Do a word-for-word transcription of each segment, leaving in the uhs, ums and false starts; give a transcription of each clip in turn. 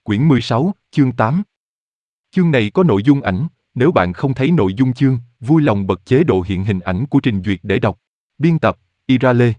quyển mười sáu, chương tám. Chương này có nội dung ảnh, nếu bạn không thấy nội dung chương, vui lòng bật chế độ hiện hình ảnh của trình duyệt để đọc. Biên tập, Ira Lê.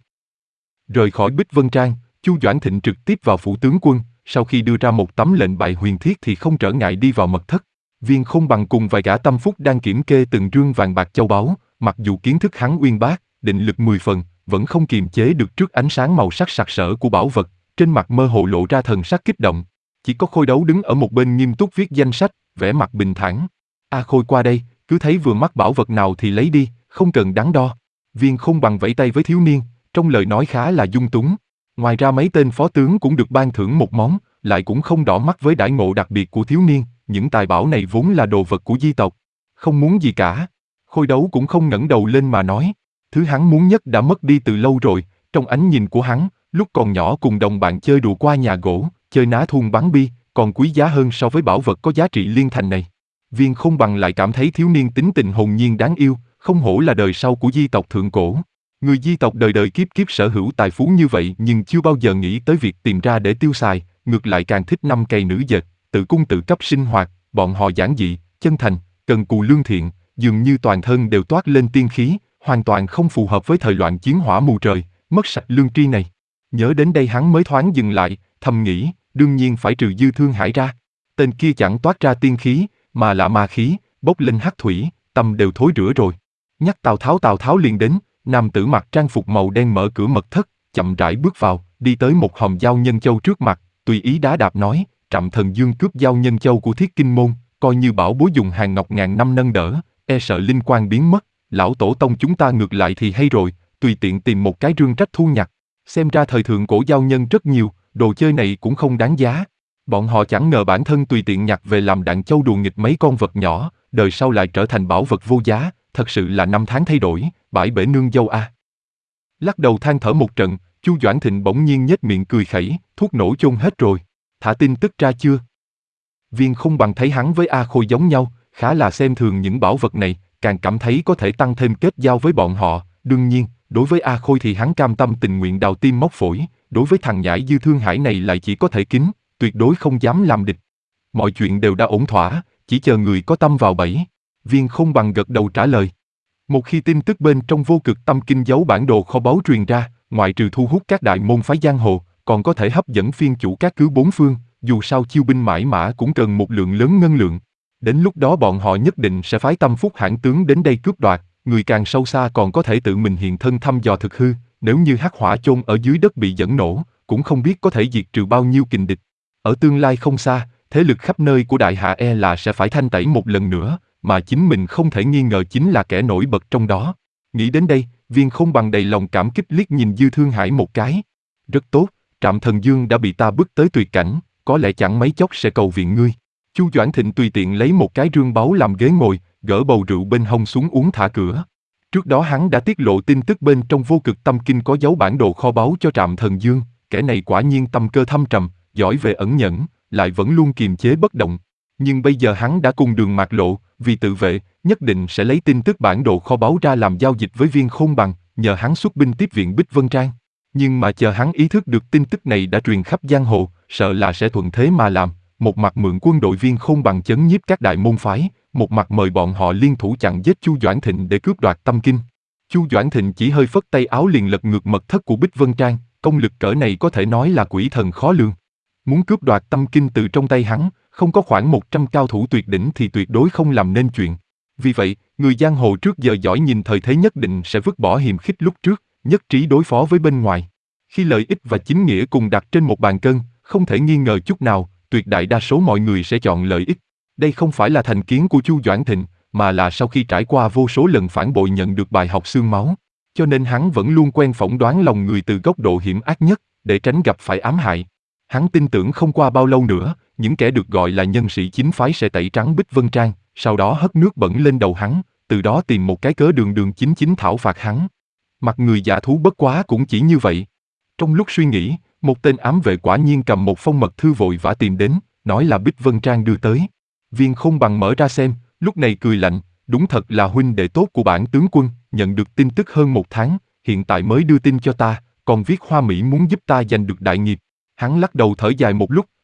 Rời khỏi Bích Vân Trang, Chu Doãn Thịnh trực tiếp vào phủ tướng quân, sau khi đưa ra một tấm lệnh bại huyền thiết thì không trở ngại đi vào mật thất. Viên Không Bằng cùng vài gã tâm phúc đang kiểm kê từng rương vàng bạc châu báu, mặc dù kiến thức hắn uyên bác, định lực mười phần, vẫn không kiềm chế được trước ánh sáng màu sắc sặc sỡ của bảo vật, trên mặt mơ hồ lộ ra thần sắc kích động. Chỉ có Khôi Đấu đứng ở một bên nghiêm túc viết danh sách, vẻ mặt bình thản. A Khôi qua đây, cứ thấy vừa mắt bảo vật nào thì lấy đi, không cần đắn đo. Viên Không Bằng vẫy tay với thiếu niên, trong lời nói khá là dung túng. Ngoài ra mấy tên phó tướng cũng được ban thưởng một món, lại cũng không đỏ mắt với đãi ngộ đặc biệt của thiếu niên, những tài bảo này vốn là đồ vật của di tộc. Không muốn gì cả. Khôi Đấu cũng không ngẩng đầu lên mà nói, thứ hắn muốn nhất đã mất đi từ lâu rồi. Trong ánh nhìn của hắn, lúc còn nhỏ cùng đồng bạn chơi đùa qua nhà gỗ, chơi ná thun bắn bi, còn quý giá hơn so với bảo vật có giá trị liên thành này. Viên Không Bằng lại cảm thấy thiếu niên tính tình hồn nhiên đáng yêu, không hổ là đời sau của di tộc thượng cổ. Người di tộc đời đời kiếp kiếp sở hữu tài phú như vậy nhưng chưa bao giờ nghĩ tới việc tìm ra để tiêu xài, ngược lại càng thích năm cày nữ dệt, tự cung tự cấp sinh hoạt. Bọn họ giản dị, chân thành, cần cù lương thiện, dường như toàn thân đều toát lên tiên khí, hoàn toàn không phù hợp với thời loạn chiến hỏa mù trời, mất sạch lương tri này. Nhớ đến đây hắn mới thoáng dừng lại, thầm nghĩ, đương nhiên phải trừ Dư Thương Hải ra. Tên kia chẳng toát ra tiên khí, mà là ma khí, bốc lên hắc thủy, tâm đều thối rữa rồi. Nhắc Tào Tháo Tào Tháo liền đến, nam tử mặc trang phục màu đen mở cửa mật thất, chậm rãi bước vào, đi tới một hòm giao nhân châu trước mặt, tùy ý đá đạp nói, Trạm Thần Dương cướp giao nhân châu của Thiết Kinh môn, coi như bảo bối dùng hàng ngọc ngàn năm nâng đỡ, e sợ linh quan biến mất, lão tổ tông chúng ta ngược lại thì hay rồi, tùy tiện tìm một cái rương trách thu nhặt. Xem ra thời thượng cổ giao nhân rất nhiều, đồ chơi này cũng không đáng giá. Bọn họ chẳng ngờ bản thân tùy tiện nhặt về làm đạn châu đùa nghịch mấy con vật nhỏ, đời sau lại trở thành bảo vật vô giá, thật sự là năm tháng thay đổi, bãi bể nương dâu a. À. Lắc đầu than thở một trận, Chu Doãn Thịnh bỗng nhiên nhếch miệng cười khẩy, thuốc nổ chôn hết rồi, thả tin tức ra chưa? Viên Không Bằng thấy hắn với A Khôi giống nhau, khá là xem thường những bảo vật này, càng cảm thấy có thể tăng thêm kết giao với bọn họ. Đương nhiên, đối với A Khôi thì hắn cam tâm tình nguyện đào tim móc phổi, đối với thằng nhãi Dư Thương Hải này lại chỉ có thể kính, tuyệt đối không dám làm địch. Mọi chuyện đều đã ổn thỏa, chỉ chờ người có tâm vào bẫy. Viên Không Bằng gật đầu trả lời. Một khi tin tức bên trong Vô Cực Tâm Kinh giấu bản đồ kho báu truyền ra, ngoại trừ thu hút các đại môn phái giang hồ, còn có thể hấp dẫn phiên chủ các cứ bốn phương, dù sao chiêu binh mãi mã cũng cần một lượng lớn ngân lượng. Đến lúc đó bọn họ nhất định sẽ phái tâm phúc hãn tướng đến đây cướp đoạt, người càng sâu xa còn có thể tự mình hiện thân thăm dò thực hư, nếu như hắc hỏa chôn ở dưới đất bị dẫn nổ, cũng không biết có thể diệt trừ bao nhiêu kình địch. Ở tương lai không xa, thế lực khắp nơi của Đại Hạ e là sẽ phải thanh tẩy một lần nữa, mà chính mình không thể nghi ngờ chính là kẻ nổi bật trong đó. Nghĩ đến đây, Viên Không Bằng đầy lòng cảm kích liếc nhìn Dư Thương Hải một cái. Rất tốt, Trạm Thần Dương đã bị ta bước tới tuyệt cảnh, có lẽ chẳng mấy chốc sẽ cầu viện ngươi. Chu Doãn Thịnh tùy tiện lấy một cái rương báu làm ghế ngồi, gỡ bầu rượu bên hông xuống uống thả cửa. Trước đó hắn đã tiết lộ tin tức bên trong Vô Cực Tâm Kinh có dấu bản đồ kho báu cho Trạm Thần Dương, kẻ này quả nhiên tâm cơ thâm trầm, giỏi về ẩn nhẫn, lại vẫn luôn kiềm chế bất động. Nhưng bây giờ hắn đã cùng đường mạc lộ, vì tự vệ, nhất định sẽ lấy tin tức bản đồ kho báu ra làm giao dịch với Viên Không Bằng, nhờ hắn xuất binh tiếp viện Bích Vân Trang. Nhưng mà chờ hắn ý thức được tin tức này đã truyền khắp giang hồ, sợ là sẽ thuận thế mà làm, một mặt mượn quân đội Viên Không Bằng chấn nhiếp các đại môn phái, một mặt mời bọn họ liên thủ chặn giết Chu Doãn Thịnh để cướp đoạt Tâm Kinh. Chu Doãn Thịnh chỉ hơi phất tay áo liền lật ngược mật thất của Bích Vân Trang, công lực cỡ này có thể nói là quỷ thần khó lường. Muốn cướp đoạt Tâm Kinh từ trong tay hắn, không có khoảng một trăm cao thủ tuyệt đỉnh thì tuyệt đối không làm nên chuyện. Vì vậy, người giang hồ trước giờ giỏi nhìn thời thế nhất định sẽ vứt bỏ hiềm khích lúc trước, nhất trí đối phó với bên ngoài. Khi lợi ích và chính nghĩa cùng đặt trên một bàn cân, không thể nghi ngờ chút nào, tuyệt đại đa số mọi người sẽ chọn lợi ích. Đây không phải là thành kiến của Chu Doãn Thịnh, mà là sau khi trải qua vô số lần phản bội nhận được bài học xương máu. Cho nên hắn vẫn luôn quen phỏng đoán lòng người từ góc độ hiểm ác nhất, để tránh gặp phải ám hại. Hắn tin tưởng không qua bao lâu nữa, những kẻ được gọi là nhân sĩ chính phái sẽ tẩy trắng Bích Vân Trang, sau đó hất nước bẩn lên đầu hắn, từ đó tìm một cái cớ đường đường chính chính thảo phạt hắn. Mặt người dạ thú bất quá cũng chỉ như vậy. Trong lúc suy nghĩ, một tên ám vệ quả nhiên cầm một phong mật thư vội vã tìm đến, nói là Bích Vân Trang đưa tới. Viên Không Bằng mở ra xem, lúc này cười lạnh, đúng thật là huynh đệ tốt của bản tướng quân, nhận được tin tức hơn một tháng, hiện tại mới đưa tin cho ta, còn viết hoa mỹ muốn giúp ta giành được đại nghiệp. Hắn lắc đầu thở dài một lúc,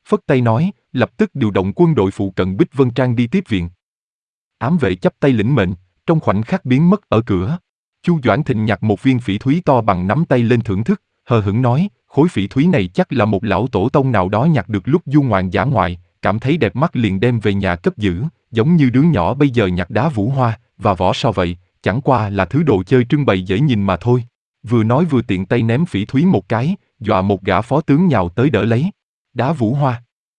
phất tay nói, lập tức điều động quân đội phụ cận Bích Vân Trang đi tiếp viện. Ám vệ chắp tay lĩnh mệnh, trong khoảnh khắc biến mất ở cửa. Chu Doãn Thịnh nhặt một viên phỉ thúy to bằng nắm tay lên thưởng thức, hờ hững nói, khối phỉ thúy này chắc là một lão tổ tông nào đó nhặt được lúc du ngoạn dã ngoại, cảm thấy đẹp mắt liền đem về nhà cất giữ, giống như đứa nhỏ bây giờ nhặt đá vũ hoa và vỏ sò vậy, chẳng qua là thứ đồ chơi trưng bày dễ nhìn mà thôi. Vừa nói vừa tiện tay ném phỉ thúy một cái, dọa một gã phó tướng nhào tới đỡ lấy. Đá vũ hoa.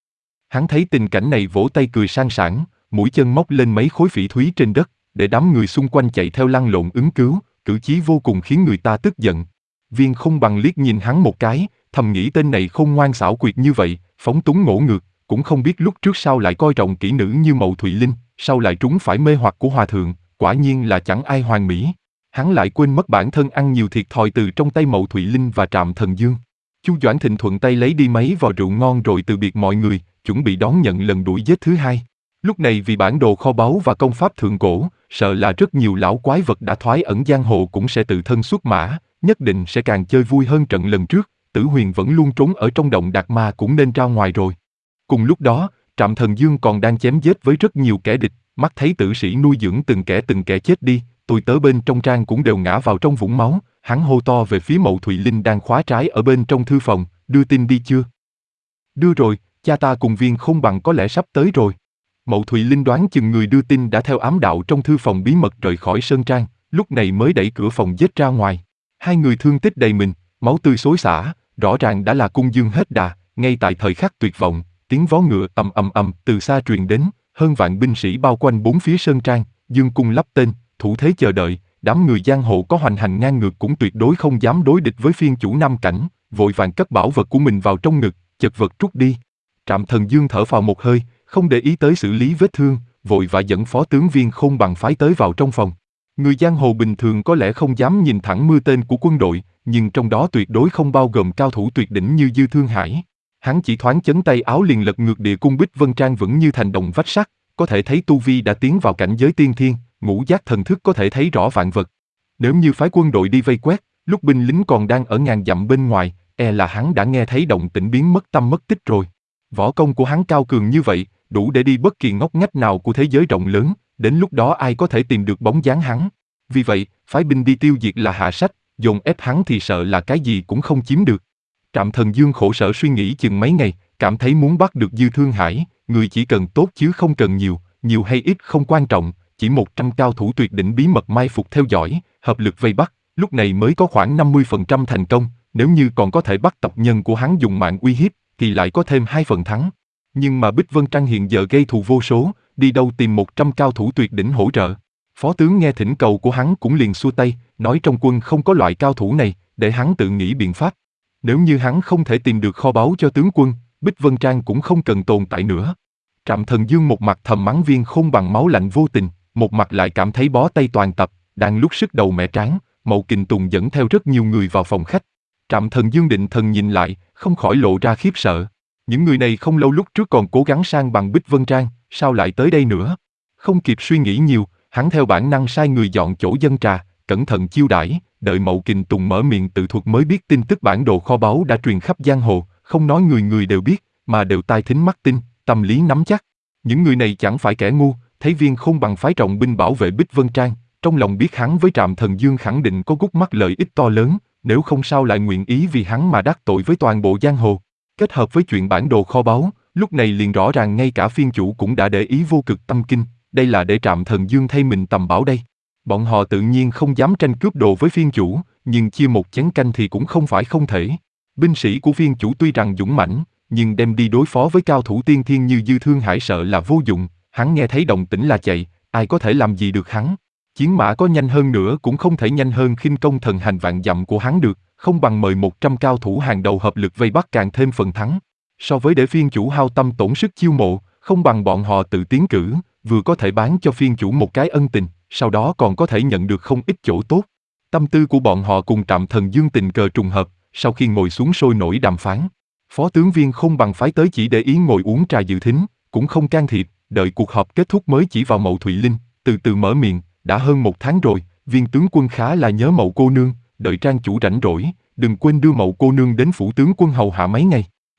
Hắn thấy tình cảnh này vỗ tay cười sang sảng, mũi chân móc lên mấy khối phỉ thúy trên đất, để đám người xung quanh chạy theo lăn lộn ứng cứu, cử chí vô cùng khiến người ta tức giận. Viên Không Bằng liếc nhìn hắn một cái, thầm nghĩ tên này khôn ngoan xảo quyệt như vậy, phóng túng ngỗ ngược, cũng không biết lúc trước sau lại coi trọng kỹ nữ như Mậu Thụy Linh, sau lại trúng phải mê hoặc của hòa thượng, quả nhiên là chẳng ai hoàn mỹ. Hắn lại quên mất bản thân ăn nhiều thiệt thòi từ trong tay Mậu Thụy Linh và Trạm Thần Dương. Chu Doãn Thịnh thuận tay lấy đi mấy vò rượu ngon rồi từ biệt mọi người, chuẩn bị đón nhận lần đuổi giết thứ hai. Lúc này vì bản đồ kho báu và công pháp thượng cổ, sợ là rất nhiều lão quái vật đã thoái ẩn giang hồ cũng sẽ tự thân xuất mã, nhất định sẽ càng chơi vui hơn trận lần trước. Tử Huyền vẫn luôn trốn ở trong động Đạt Ma cũng nên ra ngoài rồi. Cùng lúc đó, Trạm Thần Dương còn đang chém giết với rất nhiều kẻ địch, mắt thấy tử sĩ nuôi dưỡng từng kẻ từng kẻ chết đi, tôi tớ bên trong trang cũng đều ngã vào trong vũng máu. Hắn hô to về phía Mậu Thụy Linh đang khóa trái ở bên trong thư phòng, đưa tin đi chưa? Đưa rồi, cha ta cùng Viên Không Bằng có lẽ sắp tới rồi. Mậu Thụy Linh đoán chừng người đưa tin đã theo ám đạo trong thư phòng bí mật rời khỏi sơn trang, lúc này mới đẩy cửa phòng giết ra ngoài. Hai người thương tích đầy mình, máu tươi xối xả, rõ ràng đã là cung dương hết đà. Ngay tại thời khắc tuyệt vọng, tiếng vó ngựa ầm ầm ầm từ xa truyền đến, hơn vạn binh sĩ bao quanh bốn phía sơn trang, dương cung lắp tên, thủ thế chờ đợi. Đám người giang hồ có hoành hành ngang ngược cũng tuyệt đối không dám đối địch với phiên chủ Nam Cảnh, vội vàng cất bảo vật của mình vào trong ngực, chật vật trút đi. Trạm Thần Dương thở phào một hơi, không để ý tới xử lý vết thương, vội vã dẫn phó tướng Viên Không Bằng phái tới vào trong phòng. Người giang hồ bình thường có lẽ không dám nhìn thẳng mưa tên của quân đội, nhưng trong đó tuyệt đối không bao gồm cao thủ tuyệt đỉnh như Dư Thương Hải. Hắn chỉ thoáng chấn tay áo liền lật ngược địa cung Bích Vân Trang vững như thành đồng vách sắt, có thể thấy tu vi đã tiến vào cảnh giới tiên thiên, ngũ giác thần thức có thể thấy rõ vạn vật. Nếu như phái quân đội đi vây quét, lúc binh lính còn đang ở ngàn dặm bên ngoài, e là hắn đã nghe thấy động tĩnh biến mất tâm mất tích rồi. Võ công của hắn cao cường như vậy, đủ để đi bất kỳ ngóc ngách nào của thế giới rộng lớn, đến lúc đó ai có thể tìm được bóng dáng hắn. Vì vậy, phái binh đi tiêu diệt là hạ sách, dồn ép hắn thì sợ là cái gì cũng không chiếm được. Trạm Thần Dương khổ sở suy nghĩ chừng mấy ngày, cảm thấy muốn bắt được Dư Thương Hải, người chỉ cần tốt chứ không cần nhiều, nhiều hay ít không quan trọng, chỉ một trăm cao thủ tuyệt đỉnh bí mật mai phục theo dõi, hợp lực vây bắt, lúc này mới có khoảng năm mươi phần trăm thành công, nếu như còn có thể bắt tộc nhân của hắn dùng mạng uy hiếp, thì lại có thêm hai phần thắng. Nhưng mà Bích Vân Trang hiện giờ gây thù vô số, đi đâu tìm một trăm cao thủ tuyệt đỉnh hỗ trợ. Phó tướng nghe thỉnh cầu của hắn cũng liền xua tay, nói trong quân không có loại cao thủ này, để hắn tự nghĩ biện pháp. Nếu như hắn không thể tìm được kho báu cho tướng quân, Bích Vân Trang cũng không cần tồn tại nữa. Trạm Thần Dương một mặt thầm mắng Viên Không Bằng máu lạnh vô tình, một mặt lại cảm thấy bó tay toàn tập, đang lúc sức đầu mẻ trán, Mậu Kình Tùng dẫn theo rất nhiều người vào phòng khách. Trạm Thần Dương định thần nhìn lại, không khỏi lộ ra khiếp sợ. Những người này không lâu lúc trước còn cố gắng sang bằng Bích Vân Trang, sao lại tới đây nữa? Không kịp suy nghĩ nhiều, hắn theo bản năng sai người dọn chỗ dân trà, cẩn thận chiêu đãi, đợi Mậu Kình Tùng mở miệng tự thuật mới biết tin tức bản đồ kho báu đã truyền khắp giang hồ, không nói người người đều biết, mà đều tai thính mắt tin, tâm lý nắm chắc. Những người này chẳng phải kẻ ngu, thấy Viên Không Bằng phái trọng binh bảo vệ Bích Vân Trang, trong lòng biết hắn với Trạm Thần Dương khẳng định có gút mắt lợi ích to lớn, nếu không sao lại nguyện ý vì hắn mà đắc tội với toàn bộ giang hồ. Kết hợp với chuyện bản đồ kho báu, lúc này liền rõ ràng ngay cả phiên chủ cũng đã để ý vô cực tâm kinh, đây là để Trạm Thần Dương thay mình tầm bảo đây. Bọn họ tự nhiên không dám tranh cướp đồ với phiên chủ, nhưng chia một chén canh thì cũng không phải không thể. Binh sĩ của phiên chủ tuy rằng dũng mãnh, nhưng đem đi đối phó với cao thủ tiên thiên như Dư Thương Hải sợ là vô dụng, hắn nghe thấy động tĩnh là chạy, ai có thể làm gì được hắn. Chiến mã có nhanh hơn nữa cũng không thể nhanh hơn khinh công thần hành vạn dặm của hắn được, không bằng mời một trăm cao thủ hàng đầu hợp lực vây bắt càng thêm phần thắng. So với để phiên chủ hao tâm tổn sức chiêu mộ, không bằng bọn họ tự tiến cử, vừa có thể bán cho phiên chủ một cái ân tình, sau đó còn có thể nhận được không ít chỗ tốt. Tâm tư của bọn họ cùng Trạm Thần Dương tình cờ trùng hợp, sau khi ngồi xuống sôi nổi đàm phán. Phó tướng Viên Không Bằng phái tới chỉ để ý ngồi uống trà dự thính, cũng không can thiệp, đợi cuộc họp kết thúc mới chỉ vào Mậu Thụy Linh, từ từ mở miệng, đã hơn một tháng rồi, Viên tướng quân khá là nhớ Mậu cô nương, đợi Trang chủ rảnh rỗi, đừng quên đưa Mậu cô nương đến phủ tướng quân hầu hạ mấy ngày.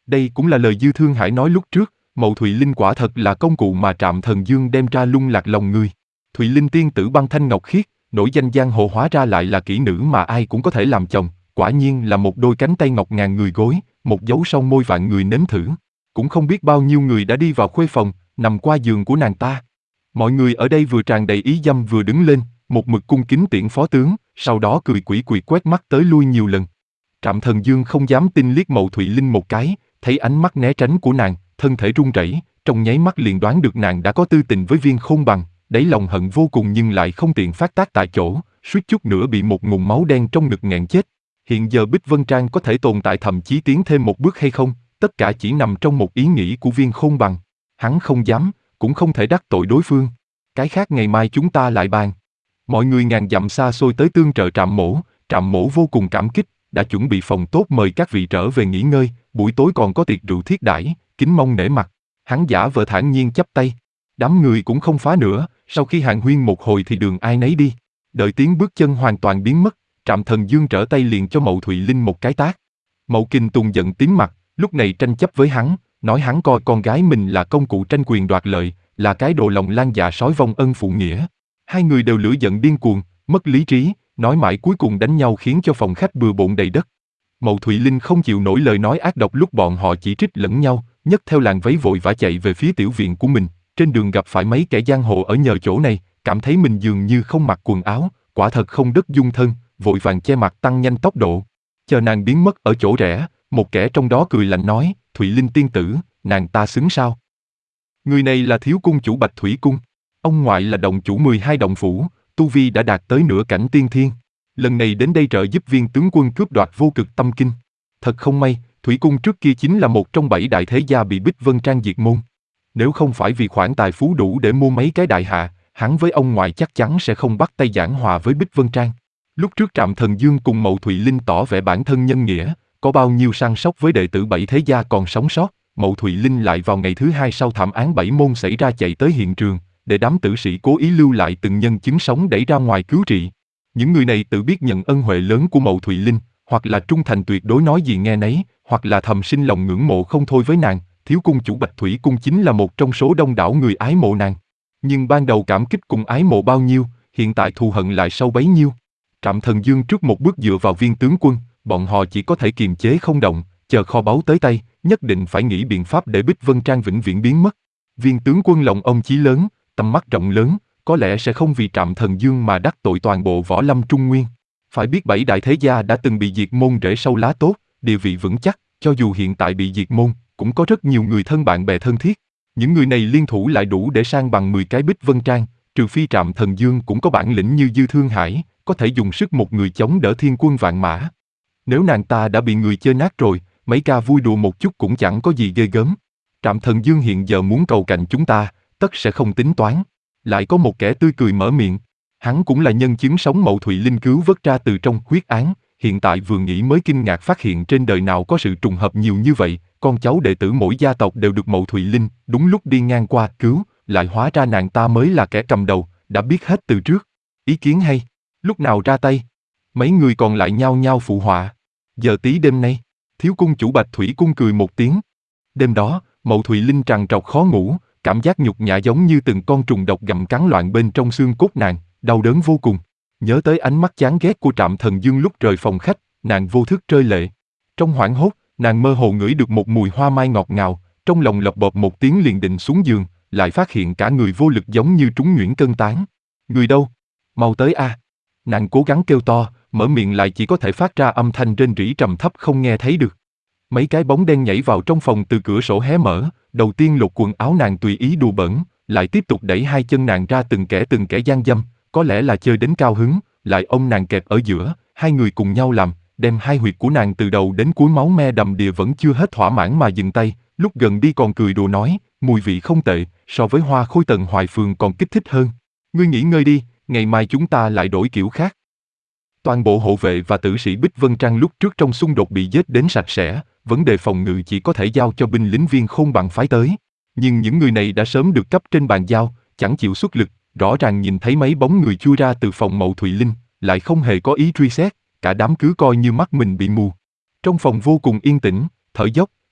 Đây cũng là lời Dư Thương Hải nói lúc trước, Mậu Thụy Linh quả thật là công cụ mà Trạm Thần Dương đem ra lung lạc lòng người. Thụy Linh tiên tử băng thanh ngọc khiết, nổi danh giang hồ hóa ra lại là kỹ nữ mà ai cũng có thể làm chồng, quả nhiên là một đôi cánh tay ngọc ngàn người gối, một dấu son môi vạn người nếm thử. Cũng không biết bao nhiêu người đã đi vào khuê phòng, nằm qua giường của nàng ta. Mọi người ở đây vừa tràn đầy ý dâm vừa đứng lên, một mực cung kính tiễn phó tướng, sau đó cười quỷ quỷ quét mắt tới lui nhiều lần. Trạm Thần Dương không dám tin liếc Mậu Thụy Linh một cái, thấy ánh mắt né tránh của nàng, thân thể run rẩy, trong nháy mắt liền đoán được nàng đã có tư tình với Viên Khôn Bằng, đáy lòng hận vô cùng nhưng lại không tiện phát tác tại chỗ, suýt chút nữa bị một nguồn máu đen trong ngực nghẹn chết. Hiện giờ Bích Vân Trang có thể tồn tại thậm chí tiến thêm một bước hay không, tất cả chỉ nằm trong một ý nghĩ của Viên Khôn Bằng. Hắn không dám, cũng không thể đắc tội đối phương. Cái khác ngày mai chúng ta lại bàn. Mọi người ngàn dặm xa xôi tới tương trợ Trạm Mỗ, Trạm Mỗ vô cùng cảm kích, đã chuẩn bị phòng tốt mời các vị trở về nghỉ ngơi, buổi tối còn có tiệc rượu thiết đãi, kính mong nể mặt. Hắn giả vờ thản nhiên chắp tay. Đám người cũng không phá nữa, sau khi hàn huyên một hồi thì đường ai nấy đi. Đợi tiếng bước chân hoàn toàn biến mất, Trạm Thần Dương trở tay liền cho Mậu Thụy Linh một cái tát. Mậu Kình Tùng giận tím mặt, lúc này tranh chấp với hắn, nói hắn coi con gái mình là công cụ tranh quyền đoạt lợi, là cái đồ lòng lan dạ sói vong ân phụ nghĩa. Hai người đều lửa giận điên cuồng, mất lý trí, nói mãi cuối cùng đánh nhau khiến cho phòng khách bừa bộn đầy đất. Mậu Thụy Linh không chịu nổi lời nói ác độc lúc bọn họ chỉ trích lẫn nhau, nhấc theo làn váy vội vã chạy về phía tiểu viện của mình. Trên đường gặp phải mấy kẻ giang hồ ở nhờ chỗ này, cảm thấy mình dường như không mặc quần áo, quả thật không đất dung thân, vội vàng che mặt tăng nhanh tốc độ. Chờ nàng biến mất ở chỗ rẽ, một kẻ trong đó cười lạnh nói, Thụy Linh tiên tử, nàng ta xứng sao? Người này là thiếu cung chủ Bạch Thủy Cung. Ông ngoại là động chủ mười hai động phủ, tu vi đã đạt tới nửa cảnh tiên thiên. Lần này đến đây trợ giúp Viên tướng quân cướp đoạt vô cực tâm kinh. Thật không may, Thủy Cung trước kia chính là một trong bảy đại thế gia bị Bích Vân Trang diệt môn. Nếu không phải vì khoản tài phú đủ để mua mấy cái đại hạ, hắn với ông ngoại chắc chắn sẽ không bắt tay giảng hòa với Bích Vân Trang. Lúc trước Trạm Thần Dương cùng Mậu Thụy Linh tỏ vẻ bản thân nhân nghĩa, có bao nhiêu săn sóc với đệ tử bảy thế gia còn sống sót, Mậu Thụy Linh lại vào ngày thứ hai sau thảm án bảy môn xảy ra chạy tới hiện trường, để đám tử sĩ cố ý lưu lại từng nhân chứng sống đẩy ra ngoài cứu trị. Những người này tự biết nhận ân huệ lớn của Mậu Thụy Linh, hoặc là trung thành tuyệt đối nói gì nghe nấy, hoặc là thầm sinh lòng ngưỡng mộ không thôi với nàng. Thiếu cung chủ Bạch Thủy Cung chính là một trong số đông đảo người ái mộ nàng. Nhưng ban đầu cảm kích cùng ái mộ bao nhiêu, hiện tại thù hận lại sâu bấy nhiêu. Trạm Thần Dương trước một bước dựa vào Viên tướng quân, bọn họ chỉ có thể kiềm chế không động, chờ kho báu tới tay, nhất định phải nghĩ biện pháp để Bích Vân Trang vĩnh viễn biến mất. Viên tướng quân lòng ông chí lớn, tầm mắt rộng lớn, có lẽ sẽ không vì Trạm Thần Dương mà đắc tội toàn bộ võ lâm Trung Nguyên. Phải biết bảy đại thế gia đã từng bị diệt môn rễ sâu lá tốt, địa vị vững chắc, cho dù hiện tại bị diệt môn, cũng có rất nhiều người thân bạn bè thân thiết. Những người này liên thủ lại đủ để sang bằng mười cái Bích Vân Trang, trừ phi Trạm Thần Dương cũng có bản lĩnh như Dư Thương Hải, có thể dùng sức một người chống đỡ thiên quân vạn mã. Nếu nàng ta đã bị người chơi nát rồi, mấy ca vui đùa một chút cũng chẳng có gì ghê gớm. Trạm Thần Dương hiện giờ muốn cầu cạnh chúng ta, tất sẽ không tính toán. Lại có một kẻ tươi cười mở miệng. Hắn cũng là nhân chứng sống Mậu Thụy Linh cứu vớt ra từ trong huyết án, hiện tại vừa nghĩ mới kinh ngạc phát hiện trên đời nào có sự trùng hợp nhiều như vậy, con cháu đệ tử mỗi gia tộc đều được Mậu Thụy Linh đúng lúc đi ngang qua cứu, lại hóa ra nàng ta mới là kẻ cầm đầu, đã biết hết từ trước. Ý kiến hay, lúc nào ra tay? Mấy người còn lại nhao nhao phụ họa. Giờ tí đêm nay, thiếu cung chủ Bạch Thủy Cung cười một tiếng. Đêm đó, Mậu Thụy Linh trằn trọc khó ngủ, cảm giác nhục nhã giống như từng con trùng độc gặm cắn loạn bên trong xương cốt nàng, đau đớn vô cùng. Nhớ tới ánh mắt chán ghét của Trạm Thần Dương lúc rời phòng khách, nàng vô thức rơi lệ. Trong hoảng hốt, nàng mơ hồ ngửi được một mùi hoa mai ngọt ngào, trong lòng lộc bộp một tiếng liền định xuống giường, lại phát hiện cả người vô lực giống như trúng nhuyễn cân tán. Người đâu? Mau tới a! À. Nàng cố gắng kêu to, mở miệng lại chỉ có thể phát ra âm thanh rên rỉ trầm thấp không nghe thấy được. Mấy cái bóng đen nhảy vào trong phòng từ cửa sổ hé mở, đầu tiên lột quần áo nàng tùy ý đùa bỡn, lại tiếp tục đẩy hai chân nàng ra từng kẻ từng kẻ gian dâm, có lẽ là chơi đến cao hứng, lại ôm nàng kẹp ở giữa, hai người cùng nhau làm, đem hai huyệt của nàng từ đầu đến cuối máu me đầm đìa vẫn chưa hết thỏa mãn mà dừng tay, lúc gần đi còn cười đùa nói, mùi vị không tệ, so với hoa khôi Tần Hoài Phường còn kích thích hơn. Ngươi nghỉ ngơi đi, ngày mai chúng ta lại đổi kiểu khác. Toàn bộ hộ vệ và tử sĩ Bích Vân Trang lúc trước trong xung đột bị giết đến sạch sẽ, vấn đề phòng ngự chỉ có thể giao cho binh lính Viên Khôn Bằng phái tới. Nhưng những người này đã sớm được cấp trên bàn giao, chẳng chịu xuất lực, rõ ràng nhìn thấy mấy bóng người chui ra từ phòng Mậu Thụy Linh, lại không hề có ý truy xét, cả đám cứ coi như mắt mình bị mù. Trong phòng vô cùng yên tĩnh, thở dốc,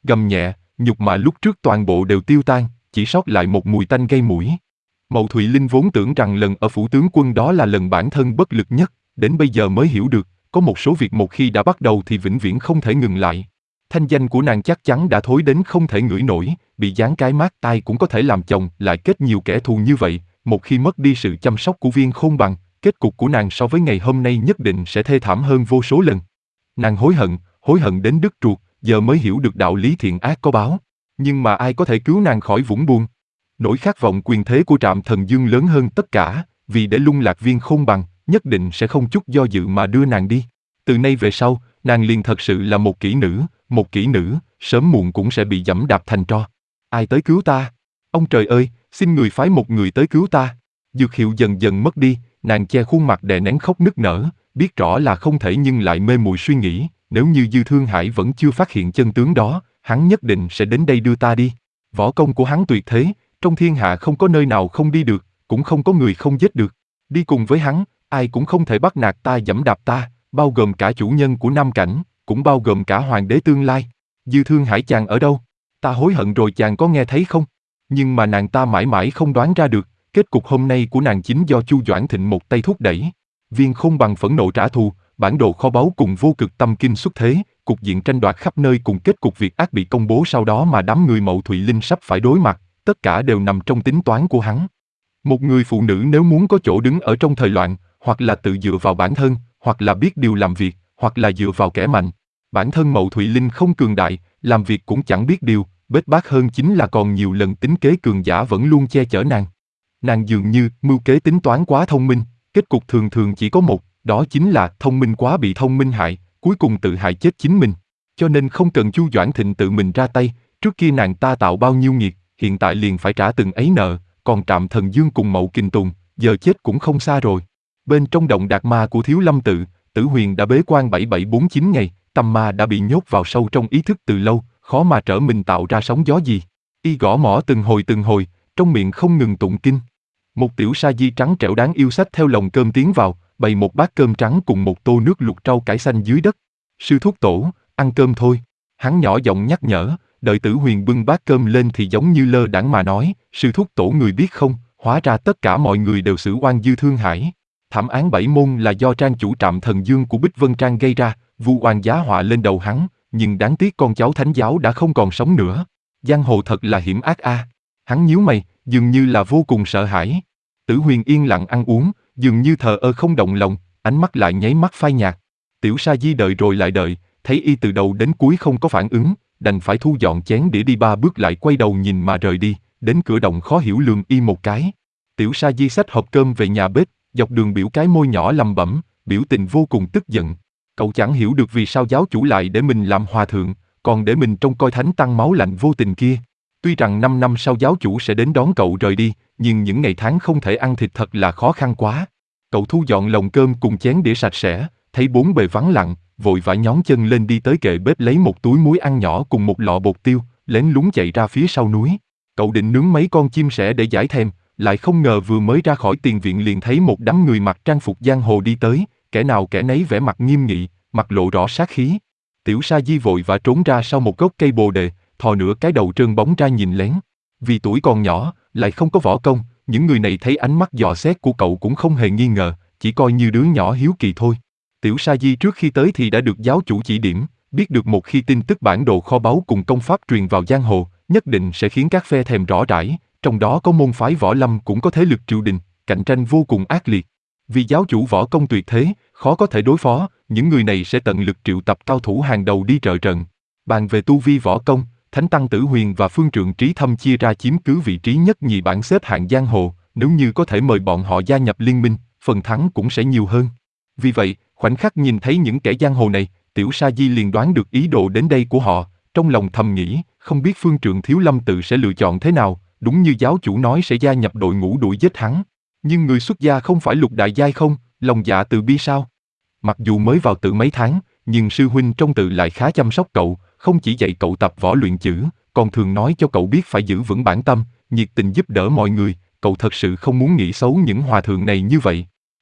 Gầm nhẹ, nhục mạ lúc trước toàn bộ đều tiêu tan, chỉ sót lại một mùi tanh gây mũi. Mậu Thụy Linh vốn tưởng rằng lần ở phủ tướng quân đó là lần bản thân bất lực nhất, đến bây giờ mới hiểu được, có một số việc một khi đã bắt đầu thì vĩnh viễn không thể ngừng lại. Thanh danh của nàng chắc chắn đã thối đến không thể ngửi nổi, bị dán cái mác tai cũng có thể làm chồng, lại kết nhiều kẻ thù như vậy, một khi mất đi sự chăm sóc của Viên Khôn Bằng, kết cục của nàng so với ngày hôm nay nhất định sẽ thê thảm hơn vô số lần. Nàng hối hận, hối hận đến đứt ruột, giờ mới hiểu được đạo lý thiện ác có báo. Nhưng mà ai có thể cứu nàng khỏi vũng buồn? Nỗi khát vọng quyền thế của Trạm Thần Dương lớn hơn tất cả, vì để lung lạc Viên Khôn Bằng, nhất định sẽ không chút do dự mà đưa nàng đi. Từ nay về sau, nàng liền thật sự là một kỹ nữ, một kỹ nữ, sớm muộn cũng sẽ bị giẫm đạp thành tro. Ai tới cứu ta? Ông trời ơi, xin người phái một người tới cứu ta. Dược hiệu dần dần mất đi, nàng che khuôn mặt đè nén khóc nức nở, biết rõ là không thể nhưng lại mê muội suy nghĩ, nếu như Dư Thương Hải vẫn chưa phát hiện chân tướng đó, hắn nhất định sẽ đến đây đưa ta đi. Võ công của hắn tuyệt thế, trong thiên hạ không có nơi nào không đi được, cũng không có người không giết được. Đi cùng với hắn, ai cũng không thể bắt nạt ta giẫm đạp ta, bao gồm cả chủ nhân của Nam Cảnh, cũng bao gồm cả hoàng đế tương lai. Dư Thương Hải chàng ở đâu? Ta hối hận rồi chàng có nghe thấy không? Nhưng mà nàng ta mãi mãi không đoán ra được, kết cục hôm nay của nàng chính do Chu Doãn Thịnh một tay thúc đẩy. Viên Khôn Bằng phẫn nộ trả thù, bản đồ kho báu cùng vô cực tâm kinh xuất thế, cục diện tranh đoạt khắp nơi cùng kết cục việc ác bị công bố sau đó mà đám người Mậu Thụy Linh sắp phải đối mặt, tất cả đều nằm trong tính toán của hắn. Một người phụ nữ nếu muốn có chỗ đứng ở trong thời loạn, hoặc là tự dựa vào bản thân, hoặc là biết điều làm việc, hoặc là dựa vào kẻ mạnh. Bản thân Mậu Thụy Linh không cường đại, làm việc cũng chẳng biết điều, bết bát hơn chính là còn nhiều lần tính kế cường giả vẫn luôn che chở nàng. Nàng dường như mưu kế tính toán quá thông minh, kết cục thường thường chỉ có một, đó chính là thông minh quá bị thông minh hại, cuối cùng tự hại chết chính mình. Cho nên không cần Chu Doãn Thịnh tự mình ra tay, trước kia nàng ta tạo bao nhiêu nghiệt, hiện tại liền phải trả từng ấy nợ, còn Trạm Thần Dương cùng Mậu Kình Tùng, giờ chết cũng không xa rồi. Bên trong động Đạt Ma của Thiếu Lâm tự, Tử Huyền đã bế quan bảy bảy bốn chín ngày, tâm ma đã bị nhốt vào sâu trong ý thức từ lâu, khó mà trở mình tạo ra sóng gió gì. Y gõ mõ từng hồi từng hồi, trong miệng không ngừng tụng kinh. Một tiểu sa di trắng trẻo đáng yêu xách theo lồng cơm tiến vào, bày một bát cơm trắng cùng một tô nước luộc rau cải xanh dưới đất. Sư thúc tổ, ăn cơm thôi. Hắn nhỏ giọng nhắc nhở, đợi Tử Huyền bưng bát cơm lên thì giống như lơ đãng mà nói, sư thúc tổ người biết không, hóa ra tất cả mọi người đều xử oan Dư Thương Hải. Thảm án bảy môn là do trang chủ Trạm Thần Dương của Bích Vân Trang gây ra, vu oan giá họa lên đầu hắn, nhưng đáng tiếc con cháu thánh giáo đã không còn sống nữa. Giang hồ thật là hiểm ác a. À. Hắn nhíu mày, dường như là vô cùng sợ hãi. Tử Huyền yên lặng ăn uống, dường như thờ ơ không động lòng, ánh mắt lại nháy mắt phai nhạt. Tiểu Sa Di đợi rồi lại đợi, thấy y từ đầu đến cuối không có phản ứng, đành phải thu dọn chén đĩa đi ba bước lại quay đầu nhìn mà rời đi, đến cửa động khó hiểu lườm y một cái. Tiểu Sa Di xách hộp cơm về nhà bếp, dọc đường biểu cái môi nhỏ lẩm bẩm, biểu tình vô cùng tức giận. Cậu chẳng hiểu được vì sao giáo chủ lại để mình làm hòa thượng, còn để mình trông coi thánh tăng máu lạnh vô tình kia. Tuy rằng năm năm sau giáo chủ sẽ đến đón cậu rời đi, nhưng những ngày tháng không thể ăn thịt thật là khó khăn quá. Cậu thu dọn lồng cơm cùng chén đĩa sạch sẽ, thấy bốn bề vắng lặng, vội vã nhón chân lên đi tới kệ bếp lấy một túi muối ăn nhỏ cùng một lọ bột tiêu, lén lúng chạy ra phía sau núi. Cậu định nướng mấy con chim sẻ để giải thèm, lại không ngờ vừa mới ra khỏi tiền viện liền thấy một đám người mặc trang phục giang hồ đi tới, kẻ nào kẻ nấy vẻ mặt nghiêm nghị, mặt lộ rõ sát khí. Tiểu Sa Di vội vã trốn ra sau một gốc cây bồ đề, thò nửa cái đầu trơn bóng ra nhìn lén. Vì tuổi còn nhỏ, lại không có võ công, những người này thấy ánh mắt dò xét của cậu cũng không hề nghi ngờ, chỉ coi như đứa nhỏ hiếu kỳ thôi. Tiểu Sa Di trước khi tới thì đã được giáo chủ chỉ điểm, biết được một khi tin tức bản đồ kho báu cùng công pháp truyền vào giang hồ, nhất định sẽ khiến các phe thèm rõ rãi, trong đó có môn phái võ lâm cũng có thế lực triều đình, cạnh tranh vô cùng ác liệt. Vì giáo chủ võ công tuyệt thế, khó có thể đối phó, những người này sẽ tận lực triệu tập cao thủ hàng đầu đi trợ trận. Bàn về tu vi võ công, Thánh Tăng Tử Huyền và Phương Trượng Trí Thâm chia ra chiếm cứ vị trí nhất nhì bảng xếp hạng giang hồ, nếu như có thể mời bọn họ gia nhập liên minh, phần thắng cũng sẽ nhiều hơn. Vì vậy, khoảnh khắc nhìn thấy những kẻ giang hồ này, Tiểu Sa Di liền đoán được ý đồ đến đây của họ, trong lòng thầm nghĩ, không biết Phương Trượng Thiếu Lâm tự sẽ lựa chọn thế nào, đúng như giáo chủ nói sẽ gia nhập đội ngũ đuổi giết hắn. Nhưng người xuất gia không phải Lục đại giai không, lòng dạ từ bi sao? Mặc dù mới vào tự mấy tháng, nhưng sư huynh trong tự lại khá chăm sóc cậu, không chỉ dạy cậu tập võ luyện chữ, còn thường nói cho cậu biết phải giữ vững bản tâm, nhiệt tình giúp đỡ mọi người, cậu thật sự không muốn nghĩ xấu những hòa thượng này như vậy.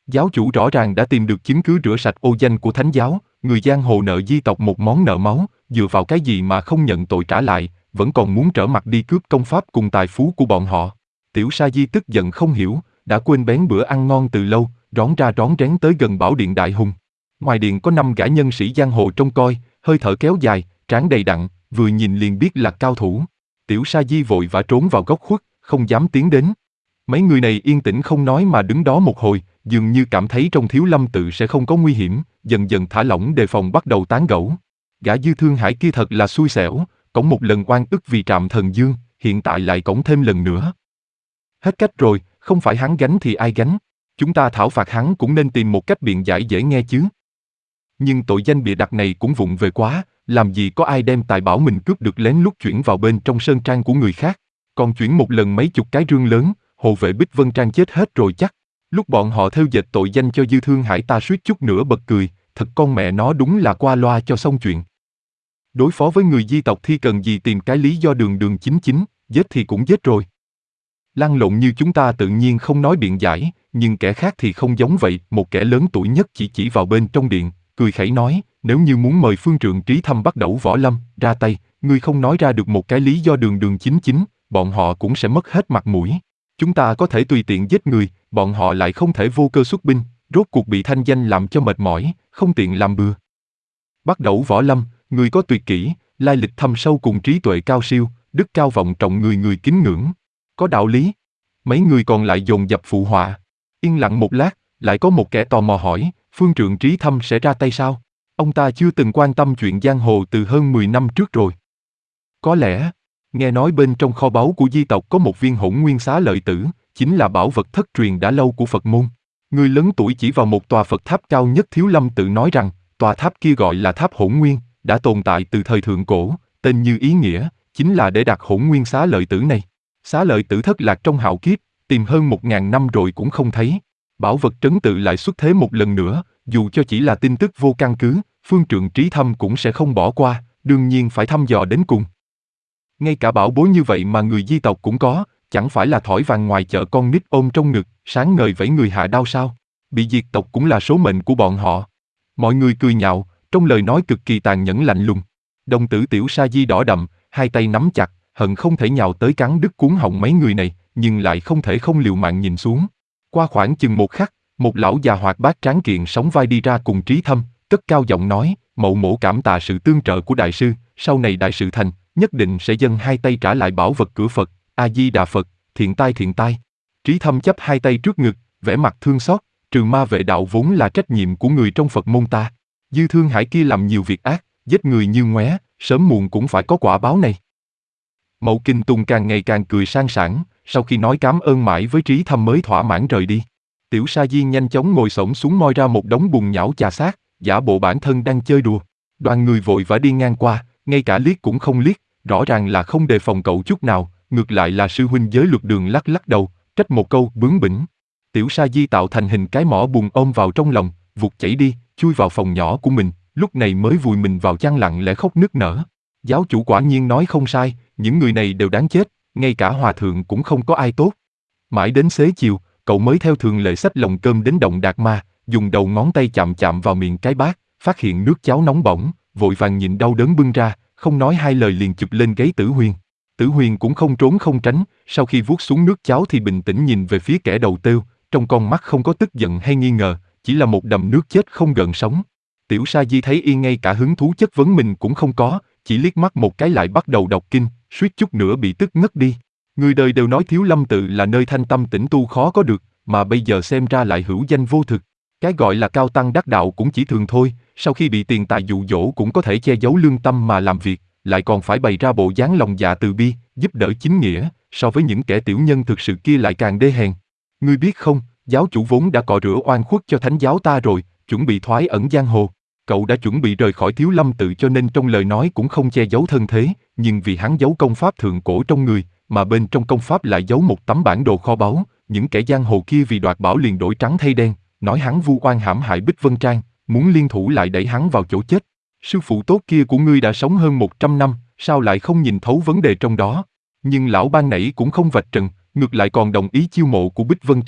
Giáo chủ rõ ràng đã tìm được chứng cứ rửa sạch ô danh của thánh giáo, người giang hồ nợ di tộc một món nợ máu, dựa vào cái gì mà không nhận tội trả lại, vẫn còn muốn trở mặt đi cướp công pháp cùng tài phú của bọn họ. Tiểu Sa Di tức giận không hiểu, đã quên bén bữa ăn ngon từ lâu, rón ra rón rén tới gần bảo điện đại hùng. Ngoài điện có năm gã nhân sĩ giang hồ trông coi, hơi thở kéo dài, trán đầy đặn, vừa nhìn liền biết là cao thủ. Tiểu Sa Di vội vã trốn vào góc khuất, không dám tiến đến. Mấy người này yên tĩnh không nói mà đứng đó một hồi, dường như cảm thấy trong Thiếu Lâm tự sẽ không có nguy hiểm, dần dần thả lỏng đề phòng bắt đầu tán gẫu. Gã Dư Thương Hải kia thật là xui xẻo, cõng một lần oan ức vì Trạm Thần Dương, hiện tại lại cõng thêm lần nữa. Hết cách rồi, không phải hắn gánh thì ai gánh? Chúng ta thảo phạt hắn cũng nên tìm một cách biện giải dễ nghe chứ. Nhưng tội danh bịa đặt này cũng vụng về quá, làm gì có ai đem tài bảo mình cướp được lén lút chuyển vào bên trong sơn trang của người khác. Còn chuyển một lần mấy chục cái rương lớn, hộ vệ Bích Vân Trang chết hết rồi chắc. Lúc bọn họ thêu dệt tội danh cho Dư Thương Hải ta suýt chút nữa bật cười, thật con mẹ nó đúng là qua loa cho xong chuyện. Đối phó với người di tộc thì cần gì tìm cái lý do đường đường chính chính, giết thì cũng giết rồi. Lăn lộn như chúng ta tự nhiên không nói biện giải, nhưng kẻ khác thì không giống vậy, một kẻ lớn tuổi nhất chỉ chỉ vào bên trong điện, cười khẩy nói, nếu như muốn mời phương trượng Trí Thâm bắt đầu võ lâm, ra tay, ngươi không nói ra được một cái lý do đường đường chính chính, bọn họ cũng sẽ mất hết mặt mũi. Chúng ta có thể tùy tiện giết người, bọn họ lại không thể vô cơ xuất binh, rốt cuộc bị thanh danh làm cho mệt mỏi, không tiện làm bừa. Bắt đầu võ lâm, người có tuyệt kỹ, lai lịch thâm sâu cùng trí tuệ cao siêu, đức cao vọng trọng người người kính ngưỡng. Có đạo lý. Mấy người còn lại dồn dập phụ họa. Yên lặng một lát, lại có một kẻ tò mò hỏi, phương trượng Trí Thâm sẽ ra tay sao? Ông ta chưa từng quan tâm chuyện giang hồ từ hơn mười năm trước rồi. Có lẽ, nghe nói bên trong kho báu của di tộc có một viên hỗn nguyên xá lợi tử, chính là bảo vật thất truyền đã lâu của Phật môn. Người lớn tuổi chỉ vào một tòa Phật tháp cao nhất Thiếu Lâm tự nói rằng, tòa tháp kia gọi là tháp hỗn nguyên, đã tồn tại từ thời thượng cổ, tên như ý nghĩa, chính là để đặt hỗn nguyên xá lợi tử này. Xá lợi tử thất lạc trong hạo kiếp, tìm hơn một ngàn năm rồi cũng không thấy. Bảo vật trấn tự lại xuất thế một lần nữa, dù cho chỉ là tin tức vô căn cứ, phương trượng Trí Thâm cũng sẽ không bỏ qua, đương nhiên phải thăm dò đến cùng. Ngay cả bảo bối như vậy mà người di tộc cũng có, chẳng phải là thỏi vàng ngoài chợ con nít ôm trong ngực, sáng ngời vẫy người hạ đao sao? Bị diệt tộc cũng là số mệnh của bọn họ. Mọi người cười nhạo, trong lời nói cực kỳ tàn nhẫn lạnh lùng. Đồng tử Tiểu Sa Di đỏ đậm, hai tay nắm chặt, hận không thể nhào tới cắn đứt cuốn họng mấy người này, nhưng lại không thể không liều mạng nhìn xuống. Qua khoảng chừng một khắc, một lão già hoạt bát tráng kiện sóng vai đi ra cùng Trí Thâm, cất cao giọng nói, mậu mổ cảm tạ sự tương trợ của đại sư, sau này đại sự thành, nhất định sẽ dâng hai tay trả lại bảo vật cửa Phật, A Di Đà Phật, thiện tai thiện tai. Trí Thâm chắp hai tay trước ngực, vẻ mặt thương xót, trừ ma vệ đạo vốn là trách nhiệm của người trong Phật môn ta. Dư Thương Hải kia làm nhiều việc ác, giết người như ngoé, sớm muộn cũng phải có quả báo này. Mậu Kinh Tùng càng ngày càng cười sang sảng, sau khi nói cảm ơn mãi với Trí Thâm mới thỏa mãn rời đi. Tiểu Sa Di nhanh chóng ngồi xổm xuống moi ra một đống bùn nhão chà xác, giả bộ bản thân đang chơi đùa. Đoàn người vội vã đi ngang qua, ngay cả liếc cũng không liếc, rõ ràng là không đề phòng cậu chút nào, ngược lại là sư huynh giới luật đường lắc lắc đầu, trách một câu bướng bỉnh. Tiểu Sa Di tạo thành hình cái mỏ bùn ôm vào trong lòng, vụt chảy đi, chui vào phòng nhỏ của mình, lúc này mới vùi mình vào chăn lặng lẽ khóc nức nở. Giáo chủ quả nhiên nói không sai, những người này đều đáng chết, ngay cả hòa thượng cũng không có ai tốt. Mãi đến xế chiều, cậu mới theo thường lệ xách lồng cơm đến động Đạt Ma, dùng đầu ngón tay chạm chạm vào miệng cái bát, phát hiện nước cháo nóng bỏng, vội vàng nhịn đau đớn bưng ra, không nói hai lời liền chụp lên gáy Tử Huyền. Tử Huyền cũng không trốn không tránh, sau khi vuốt xuống nước cháo thì bình tĩnh nhìn về phía kẻ đầu têu, trong con mắt không có tức giận hay nghi ngờ, chỉ là một đầm nước chết không gợn sóng. Tiểu Sa Di thấy y ngay cả hứng thú chất vấn mình cũng không có, chỉ liếc mắt một cái lại bắt đầu đọc kinh, suýt chút nữa bị tức ngất đi. Người đời đều nói Thiếu Lâm tự là nơi thanh tâm tĩnh tu khó có được, mà bây giờ xem ra lại hữu danh vô thực. Cái gọi là cao tăng đắc đạo cũng chỉ thường thôi, sau khi bị tiền tài dụ dỗ cũng có thể che giấu lương tâm mà làm việc, lại còn phải bày ra bộ dáng lòng dạ từ bi, giúp đỡ chính nghĩa, so với những kẻ tiểu nhân thực sự kia lại càng đê hèn. Ngươi biết không, giáo chủ vốn đã cọ rửa oan khuất cho thánh giáo ta rồi, chuẩn bị thoái ẩn giang hồ. Cậu đã chuẩn bị rời khỏi Thiếu Lâm tự cho nên trong lời nói cũng không che giấu thân thế, nhưng vì hắn giấu công pháp thượng cổ trong người, mà bên trong công pháp lại giấu một tấm bản đồ kho báu, những kẻ giang hồ kia vì đoạt bảo liền đổi trắng thay đen, nói hắn vu oan hãm hại Bích Vân Trang, muốn liên thủ lại đẩy hắn vào chỗ chết. Sư phụ tốt kia của ngươi đã sống hơn một trăm năm, sao lại không nhìn thấu vấn đề trong đó? Nhưng lão ban nãy cũng không vạch trần, ngược lại còn đồng ý chiêu mộ của Bích Vân Trang,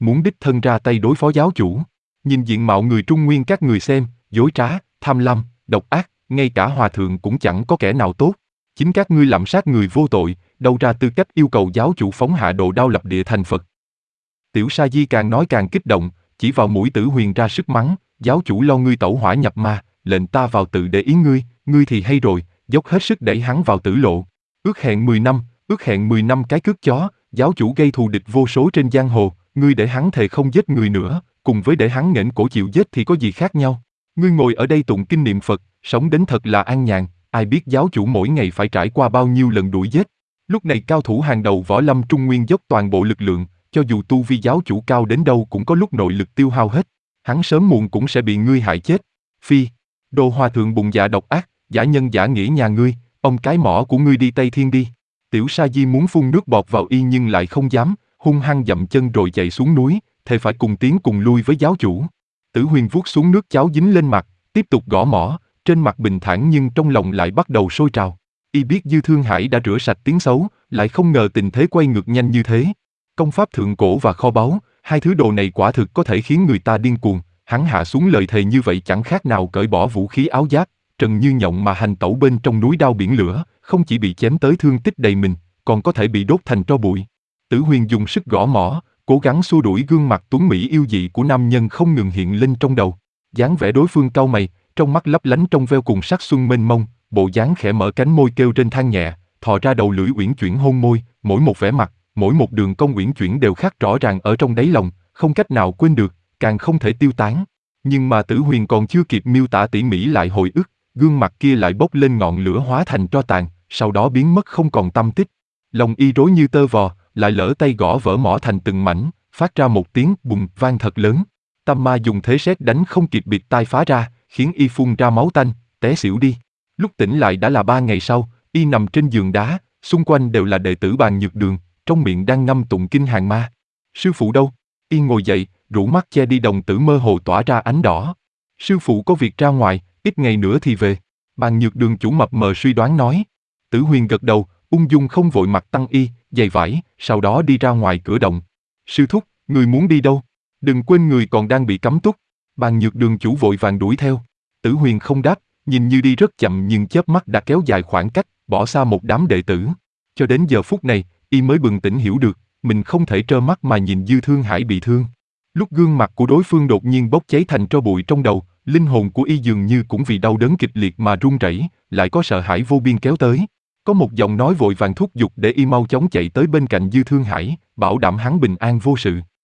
muốn đích thân ra tay đối phó giáo chủ. Nhìn diện mạo người Trung Nguyên các người xem, dối trá, tham lam, độc ác, ngay cả hòa thượng cũng chẳng có kẻ nào tốt. Chính các ngươi lạm sát người vô tội, đâu ra tư cách yêu cầu giáo chủ phóng hạ độ đao lập địa thành Phật. Tiểu Sa Di càng nói càng kích động, chỉ vào mũi Tử Huyền ra sức mắng, giáo chủ lo ngươi tẩu hỏa nhập ma, lệnh ta vào tự để ý ngươi, ngươi thì hay rồi, dốc hết sức đẩy hắn vào tử lộ. Ước hẹn mười năm, ước hẹn mười năm cái cước chó, giáo chủ gây thù địch vô số trên giang hồ, ngươi để hắn thề không giết người nữa, cùng với để hắn nghển cổ chịu giết thì có gì khác nhau. Ngươi ngồi ở đây tụng kinh niệm Phật, sống đến thật là an nhàn, ai biết giáo chủ mỗi ngày phải trải qua bao nhiêu lần đuổi giết. Lúc này cao thủ hàng đầu võ lâm Trung Nguyên dốc toàn bộ lực lượng, cho dù tu vi giáo chủ cao đến đâu cũng có lúc nội lực tiêu hao hết, hắn sớm muộn cũng sẽ bị ngươi hại chết. Phi, đồ hòa thượng bụng dạ độc ác, giả nhân giả nghĩa nhà ngươi, ông cái mỏ của ngươi đi Tây Thiên đi. Tiểu Sa Di muốn phun nước bọt vào y nhưng lại không dám, hung hăng dậm chân rồi chạy xuống núi, thề phải cùng tiến cùng lui với giáo chủ. Tử Huyền vuốt xuống nước cháo dính lên mặt, tiếp tục gõ mỏ, trên mặt bình thản nhưng trong lòng lại bắt đầu sôi trào. Y biết Dư Thương Hải đã rửa sạch tiếng xấu, lại không ngờ tình thế quay ngược nhanh như thế. Công pháp thượng cổ và kho báu, hai thứ đồ này quả thực có thể khiến người ta điên cuồng. Hắn hạ xuống lời thề như vậy chẳng khác nào cởi bỏ vũ khí áo giáp, trần như nhộng mà hành tẩu bên trong núi đao biển lửa, không chỉ bị chém tới thương tích đầy mình, còn có thể bị đốt thành tro bụi. Tử Huyền dùng sức gõ mỏ, cố gắng xua đuổi gương mặt tuấn mỹ yêu dị của nam nhân không ngừng hiện lên trong đầu. Dáng vẻ đối phương cau mày, trong mắt lấp lánh trong veo cùng sắc xuân mênh mông, bộ dáng khẽ mở cánh môi kêu trên than nhẹ, thò ra đầu lưỡi uyển chuyển hôn môi, mỗi một vẻ mặt, mỗi một đường cong uyển chuyển đều khắc rõ ràng ở trong đáy lòng, không cách nào quên được, càng không thể tiêu tán. Nhưng mà Tử Huyền còn chưa kịp miêu tả tỉ mỉ lại hồi ức, gương mặt kia lại bốc lên ngọn lửa hóa thành tro tàn, sau đó biến mất không còn tăm tích. Lòng y rối như tơ vò, lại lỡ tay gõ vỡ mỏ thành từng mảnh, phát ra một tiếng bùng vang thật lớn. Tam ma dùng thế sét đánh không kịp bịt tai phá ra, khiến y phun ra máu tanh, té xỉu đi. Lúc tỉnh lại đã là ba ngày sau, y nằm trên giường đá, xung quanh đều là đệ tử Bàn Nhược Đường, trong miệng đang ngâm tụng kinh hàng ma. Sư phụ đâu? Y ngồi dậy, rũ mắt che đi đồng tử mơ hồ tỏa ra ánh đỏ. Sư phụ có việc ra ngoài, ít ngày nữa thì về. Bàn Nhược Đường chủ mập mờ suy đoán nói. Tử Huyền gật đầu, ung dung không vội mặc tăng y, giày vải, sau đó đi ra ngoài cửa động. Sư thúc, người muốn đi đâu? Đừng quên người còn đang bị cấm túc. Bàn Nhược Đường chủ vội vàng đuổi theo. Tử Huyền không đáp, nhìn như đi rất chậm nhưng chớp mắt đã kéo dài khoảng cách, bỏ xa một đám đệ tử. Cho đến giờ phút này, y mới bừng tỉnh hiểu được, mình không thể trơ mắt mà nhìn Dư Thương Hải bị thương. Lúc gương mặt của đối phương đột nhiên bốc cháy thành tro bụi trong đầu, linh hồn của y dường như cũng vì đau đớn kịch liệt mà run rẩy, lại có sợ hãi vô biên kéo tới. Có một giọng nói vội vàng thúc giục để y mau chóng chạy tới bên cạnh Dư Thương Hải, bảo đảm hắn bình an vô sự.